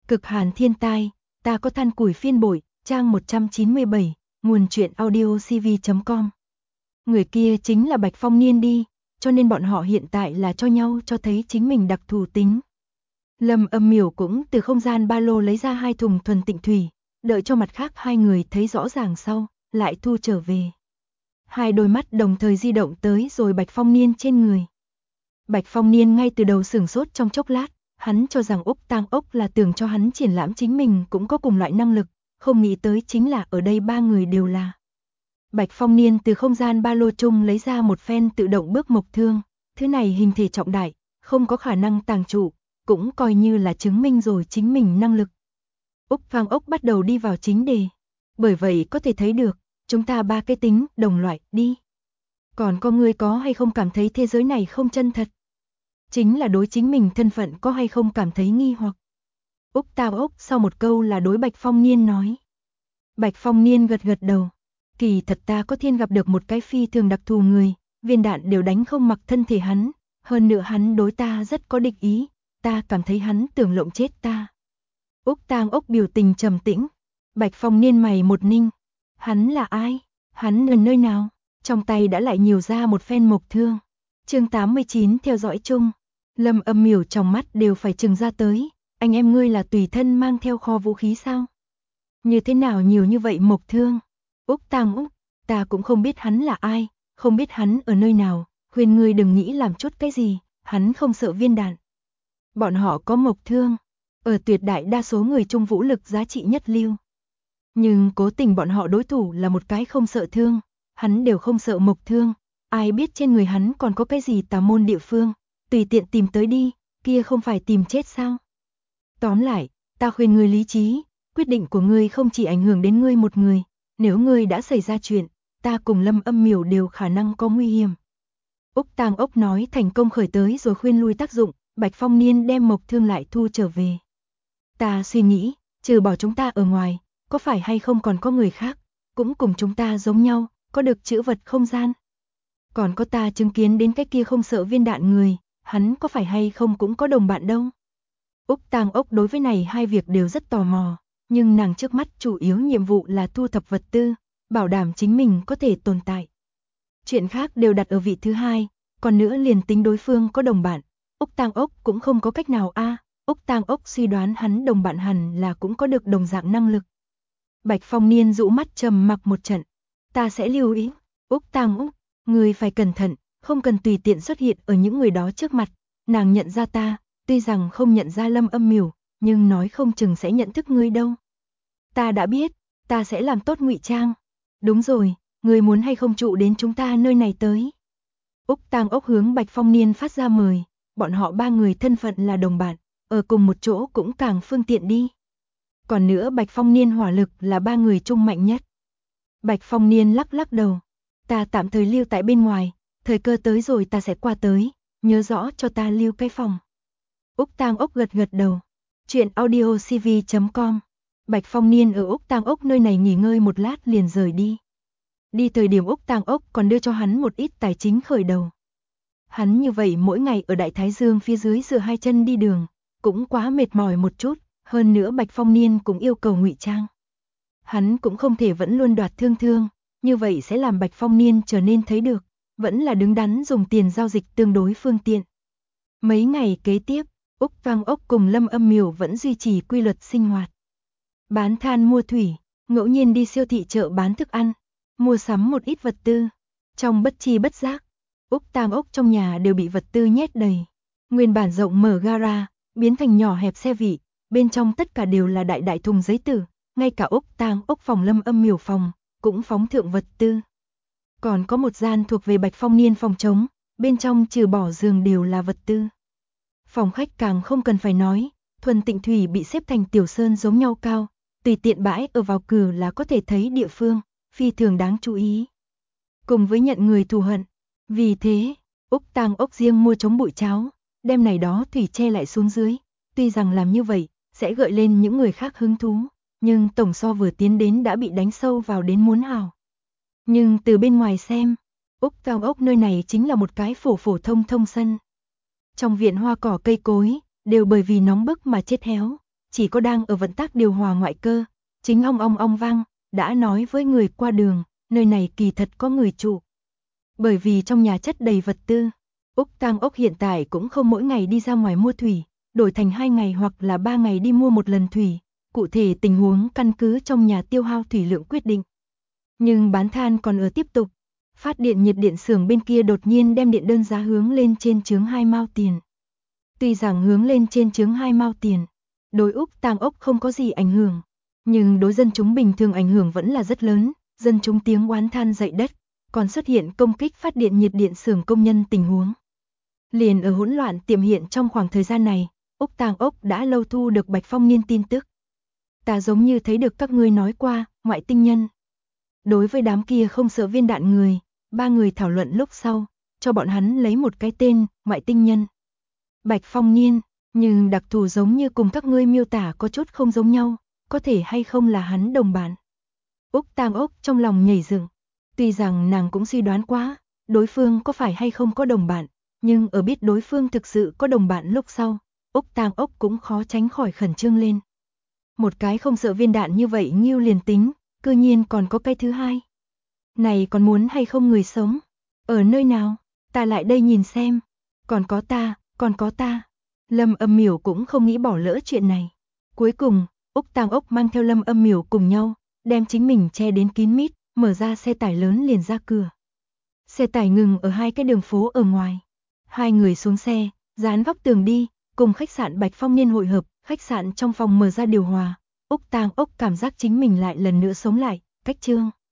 Cực hàn thiên tai, ta có than củi phiên bội, trang 197, nguồn truyện audio cv.com. Người kia chính là Bạch Phong Niên đi, cho nên bọn họ hiện tại là cho nhau cho thấy chính mình đặc thù tính. Lâm Âm Miểu cũng từ không gian ba lô lấy ra 2 thùng thuần tịnh thủy, đợi cho mặt khác hai người thấy rõ ràng sau, lại thu trở về. Hai đôi mắt đồng thời di động tới rồi Bạch Phong Niên trên người. Bạch Phong Niên ngay từ đầu sửng sốt trong chốc lát, hắn cho rằng Úc Tang Ốc là tưởng cho hắn triển lãm chính mình cũng có cùng loại năng lực, không nghĩ tới chính là ở đây ba người đều là. Bạch Phong Niên từ không gian ba lô chung lấy ra một phen tự động bước mộc thương, thứ này hình thể trọng đại, không có khả năng tàng trụ, cũng coi như là chứng minh rồi chính mình năng lực. Úc Tang Ốc bắt đầu đi vào chính đề, bởi vậy có thể thấy được, chúng ta ba cái tính đồng loại đi. Còn có người có hay không cảm thấy thế giới này không chân thật? Chính là đối chính mình thân phận có hay không cảm thấy nghi hoặc. Úc Tang Ốc sau một câu là đối Bạch Phong Niên nói. Bạch Phong Niên gật gật đầu. Kỳ thật ta có thiên gặp được một cái phi thường đặc thù người, viên đạn đều đánh không mặc thân thể hắn, hơn nữa hắn đối ta rất có địch ý, ta cảm thấy hắn tưởng lộng chết ta. Úc Tang Ốc biểu tình trầm tĩnh. Bạch Phong Niên mày một ninh. Hắn là ai? Hắn ở nơi nào? Trong tay đã lại nhiều ra một phen mộc thương. Chương 89 theo dõi chung. Lâm Âm Miểu trong mắt đều phải trừng ra tới. Anh em ngươi là tùy thân mang theo kho vũ khí sao? Như thế nào nhiều như vậy mộc thương? Úc Tang Úc, ta cũng không biết hắn là ai, không biết hắn ở nơi nào, khuyên ngươi đừng nghĩ làm chút cái gì, hắn không sợ viên đạn. Bọn họ có mộc thương, ở tuyệt đại đa số người chung vũ lực giá trị nhất lưu. Nhưng cố tình bọn họ đối thủ là một cái không sợ thương, hắn đều không sợ mộc thương, ai biết trên người hắn còn có cái gì tà môn địa phương, tùy tiện tìm tới đi, kia không phải tìm chết sao? Tóm lại, ta khuyên ngươi lý trí, quyết định của ngươi không chỉ ảnh hưởng đến ngươi một người, nếu ngươi đã xảy ra chuyện, ta cùng Lâm Âm Miểu đều khả năng có nguy hiểm. Úc Tang Ốc nói thành công khởi tới rồi khuyên lui tác dụng, Bạch Phong Niên đem mộc thương lại thu trở về. Ta suy nghĩ, trừ bỏ chúng ta ở ngoài, có phải hay không còn có người khác, cũng cùng chúng ta giống nhau, có được chữ vật không gian. Còn có ta chứng kiến đến cái kia không sợ viên đạn người, hắn có phải hay không cũng có đồng bạn đâu. Úc Tang Ốc đối với này hai việc đều rất tò mò, nhưng nàng trước mắt chủ yếu nhiệm vụ là thu thập vật tư, bảo đảm chính mình có thể tồn tại. Chuyện khác đều đặt ở vị thứ hai, còn nữa liền tính đối phương có đồng bạn, Úc Tang Ốc cũng không có cách nào Úc Tang Ốc suy đoán hắn đồng bạn hẳn là cũng có được đồng dạng năng lực. Bạch Phong Niên rũ mắt trầm mặc một trận, ta sẽ lưu ý, Úc Tang Ốc, người phải cẩn thận, không cần tùy tiện xuất hiện ở những người đó trước mặt, nàng nhận ra ta, tuy rằng không nhận ra Lâm Âm Miểu, nhưng nói không chừng sẽ nhận thức ngươi đâu. Ta đã biết, ta sẽ làm tốt ngụy trang. Đúng rồi, ngươi muốn hay không trụ đến chúng ta nơi này tới. Úc Tang Ốc hướng Bạch Phong Niên phát ra mời, bọn họ ba người thân phận là đồng bạn, ở cùng một chỗ cũng càng phương tiện đi. Còn nữa Bạch Phong Niên hỏa lực là ba người chung mạnh nhất. Bạch Phong Niên lắc lắc đầu, ta tạm thời lưu tại bên ngoài, thời cơ tới rồi ta sẽ qua tới, nhớ rõ cho ta lưu cái phòng. Úc Tang Ốc gật gật đầu. Chuyện audio cv.com. Bạch Phong Niên ở Úc Tang Ốc nơi này nghỉ ngơi một lát liền rời đi. Đi thời điểm Úc Tang Ốc còn đưa cho hắn một ít tài chính khởi đầu. Hắn như vậy mỗi ngày ở Đại Thái Dương phía dưới dựa hai chân đi đường, cũng quá mệt mỏi một chút, hơn nữa Bạch Phong Niên cũng yêu cầu ngụy trang. Hắn cũng không thể vẫn luôn đoạt thương, như vậy sẽ làm Bạch Phong Niên trở nên thấy được, vẫn là đứng đắn dùng tiền giao dịch tương đối phương tiện. Mấy ngày kế tiếp, Úc Tang Ốc cùng Lâm Âm Miểu vẫn duy trì quy luật sinh hoạt. Bán than mua thủy, ngẫu nhiên đi siêu thị chợ bán thức ăn, mua sắm một ít vật tư. Trong bất chi bất giác, Úc Tang Ốc trong nhà đều bị vật tư nhét đầy. Nguyên bản rộng mở gara, biến thành nhỏ hẹp xe vị, bên trong tất cả đều là đại đại thùng giấy tử, ngay cả Úc Tang Ốc phòng Lâm Âm Miểu phòng, cũng phóng thượng vật tư. Còn có một gian thuộc về Bạch Phong Niên phòng trống, bên trong trừ bỏ giường đều là vật tư. Phòng khách càng không cần phải nói, thuần tịnh thủy bị xếp thành tiểu sơn giống nhau cao, tùy tiện bãi ở vào cửa là có thể thấy địa phương, phi thường đáng chú ý. Cùng với nhận người thù hận, vì thế, Úc Tang Ốc riêng mua chống bụi cháo, đem này đó thủy che lại xuống dưới, tuy rằng làm như vậy, sẽ gợi lên những người khác hứng thú, nhưng tổng so vừa tiến đến đã bị đánh sâu vào đến muốn hào. Nhưng từ bên ngoài xem, Úc Tang Ốc nơi này chính là một cái phổ phổ thông thông sân. Trong viện hoa cỏ cây cối, đều bởi vì nóng bức mà chết héo, chỉ có đang ở vận tác điều hòa ngoại cơ, chính ong vang, đã nói với người qua đường, nơi này kỳ thật có người trụ. Bởi vì trong nhà chất đầy vật tư, Úc Tang Ốc hiện tại cũng không mỗi ngày đi ra ngoài mua thủy, đổi thành 2 ngày hoặc là 3 ngày đi mua một lần thủy, cụ thể tình huống căn cứ trong nhà tiêu hao thủy lượng quyết định. Nhưng bán than còn ở tiếp tục, phát điện nhiệt điện xưởng bên kia đột nhiên đem điện đơn giá hướng lên trên chướng 2 mao tiền. Tuy rằng hướng lên trên chướng 2 mao tiền, đối Úc Tang Ốc không có gì ảnh hưởng, nhưng đối dân chúng bình thường ảnh hưởng vẫn là rất lớn, dân chúng tiếng oán than dậy đất, còn xuất hiện công kích phát điện nhiệt điện xưởng công nhân tình huống. Liền ở hỗn loạn tiệm hiện trong khoảng thời gian này, Úc Tang Ốc đã lâu thu được Bạch Phong Niên tin tức. Ta giống như thấy được các ngươi nói qua, ngoại tinh nhân. Đối với đám kia không sợ viên đạn người, 3 người thảo luận lúc sau, cho bọn hắn lấy một cái tên, ngoại tinh nhân. Bạch Phong Niên, nhưng đặc thù giống như cùng các ngươi miêu tả có chút không giống nhau, có thể hay không là hắn đồng bạn. Úc Tang Ốc trong lòng nhảy dựng, tuy rằng nàng cũng suy đoán quá, đối phương có phải hay không có đồng bạn, nhưng ở biết đối phương thực sự có đồng bạn lúc sau, Úc Tang Ốc cũng khó tránh khỏi khẩn trương lên. Một cái không sợ viên đạn như vậy Nghiêu liền tính, cư nhiên còn có cái thứ hai. Này còn muốn hay không người sống? Ở nơi nào? Ta lại đây nhìn xem. Còn có ta. Lâm Âm Miểu cũng không nghĩ bỏ lỡ chuyện này. Cuối cùng, Úc Tang Ốc mang theo Lâm Âm Miểu cùng nhau, đem chính mình che đến kín mít, mở ra xe tải lớn liền ra cửa. Xe tải ngừng ở 2 cái đường phố ở ngoài. 2 người xuống xe, dán góc tường đi, cùng khách sạn Bạch Phong Niên hội hợp, khách sạn trong phòng mở ra điều hòa. Úc Tang Ốc cảm giác chính mình lại lần nữa sống lại, cách chương.